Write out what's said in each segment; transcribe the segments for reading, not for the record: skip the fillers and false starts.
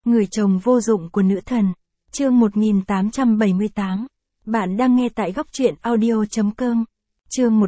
Người chồng vô dụng của nữ thần. Chương 1878. Bạn đang nghe tại góc truyện audio.com. Chương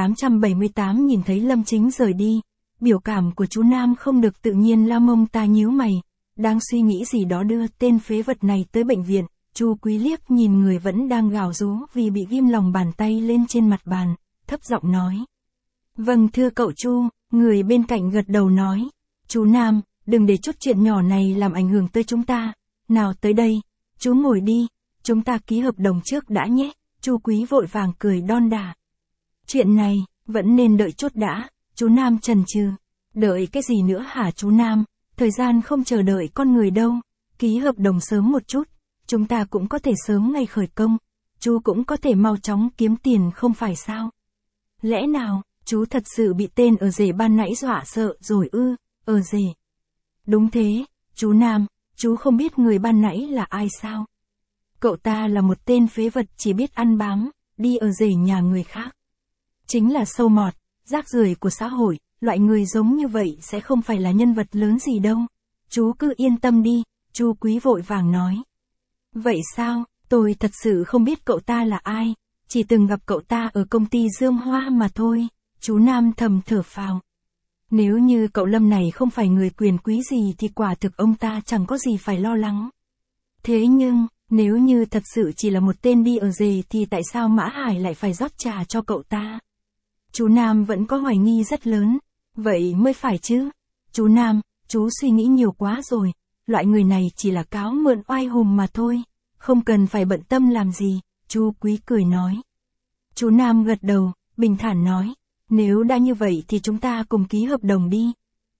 1878. Nhìn thấy Lâm Chính rời đi, biểu cảm của chú Nam không được tự nhiên, la mông ta nhíu mày, đang suy nghĩ gì đó đưa tên phế vật này tới bệnh viện. Chu Quý liếc nhìn người vẫn đang gào rú vì bị ghim lòng bàn tay lên trên mặt bàn, thấp giọng nói. Vâng thưa cậu Chu, người bên cạnh gật đầu nói. Chú Nam, đừng để chút chuyện nhỏ này làm ảnh hưởng tới chúng ta. Nào tới đây, chú ngồi đi, chúng ta ký hợp đồng trước đã nhé. Chu Quý vội vàng cười đon đả. Chuyện này, vẫn nên đợi chút đã. Chú Nam chần chừ. Đợi cái gì nữa hả chú Nam, thời gian không chờ đợi con người đâu. Ký hợp đồng sớm một chút, chúng ta cũng có thể sớm ngày khởi công. Chú cũng có thể mau chóng kiếm tiền không phải sao? Lẽ nào, chú thật sự bị tên ở rể ban nãy dọa sợ rồi ư? Ở rể? Đúng thế, chú Nam, chú không biết người ban nãy là ai sao? Cậu ta là một tên phế vật chỉ biết ăn bám, đi ở rể nhà người khác. Chính là sâu mọt, rác rưởi của xã hội, loại người giống như vậy sẽ không phải là nhân vật lớn gì đâu. Chú cứ yên tâm đi, Chu Quý vội vàng nói. Vậy sao, tôi thật sự không biết cậu ta là ai, chỉ từng gặp cậu ta ở công ty Dương Hoa mà thôi. Chú Nam thầm thở phào. Nếu như cậu Lâm này không phải người quyền quý gì thì quả thực ông ta chẳng có gì phải lo lắng. Thế nhưng, nếu như thật sự chỉ là một tên đi ở rể thì tại sao Mã Hải lại phải rót trà cho cậu ta? Chú Nam vẫn có hoài nghi rất lớn. Vậy mới phải chứ. Chú Nam, chú suy nghĩ nhiều quá rồi. Loại người này chỉ là cáo mượn oai hùng mà thôi. Không cần phải bận tâm làm gì. Chu Quý cười nói. Chú Nam gật đầu, bình thản nói. Nếu đã như vậy thì chúng ta cùng ký hợp đồng đi.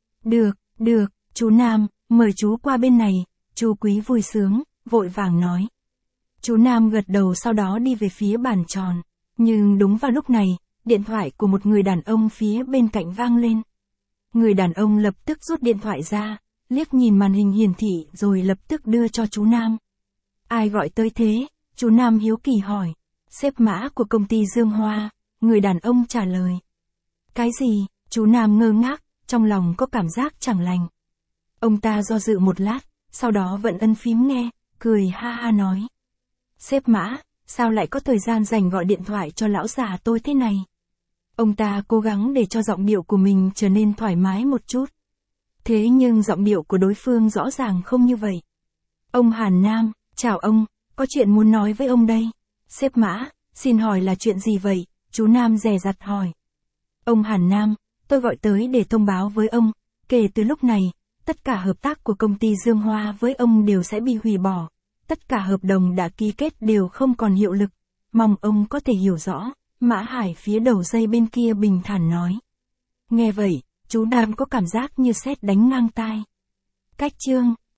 Được, chú Nam, mời chú qua bên này. Chu Quý vui sướng, vội vàng nói. Chú Nam gật đầu sau đó đi về phía bàn tròn. Nhưng đúng vào lúc này, điện thoại của một người đàn ông phía bên cạnh vang lên. Người đàn ông lập tức rút điện thoại ra, liếc nhìn màn hình hiển thị rồi lập tức đưa cho chú Nam. Ai gọi tới thế? Chú Nam hiếu kỳ hỏi. Sếp Mã của công ty Dương Hoa, người đàn ông trả lời. Cái gì? Chú Nam ngơ ngác, trong lòng có cảm giác chẳng lành. Ông ta do dự một lát, sau đó vẫn ấn phím nghe, cười ha ha nói. Sếp Mã, sao lại có thời gian dành gọi điện thoại cho lão già tôi thế này? Ông ta cố gắng để cho giọng điệu của mình trở nên thoải mái một chút. Thế nhưng giọng điệu của đối phương rõ ràng không như vậy. Ông Hàn Nam, chào ông, có chuyện muốn nói với ông đây. Sếp Mã, xin hỏi là chuyện gì vậy? Chú Nam dè dặt hỏi. Ông Hàn Nam, tôi gọi tới để thông báo với ông, kể từ lúc này, tất cả hợp tác của công ty Dương Hoa với ông đều sẽ bị hủy bỏ. Tất cả hợp đồng đã ký kết đều không còn hiệu lực. Mong ông có thể hiểu rõ. Mã Hải phía đầu dây bên kia bình thản nói. Nghe vậy, chú Nam có cảm giác như sét đánh ngang tai. Cách chương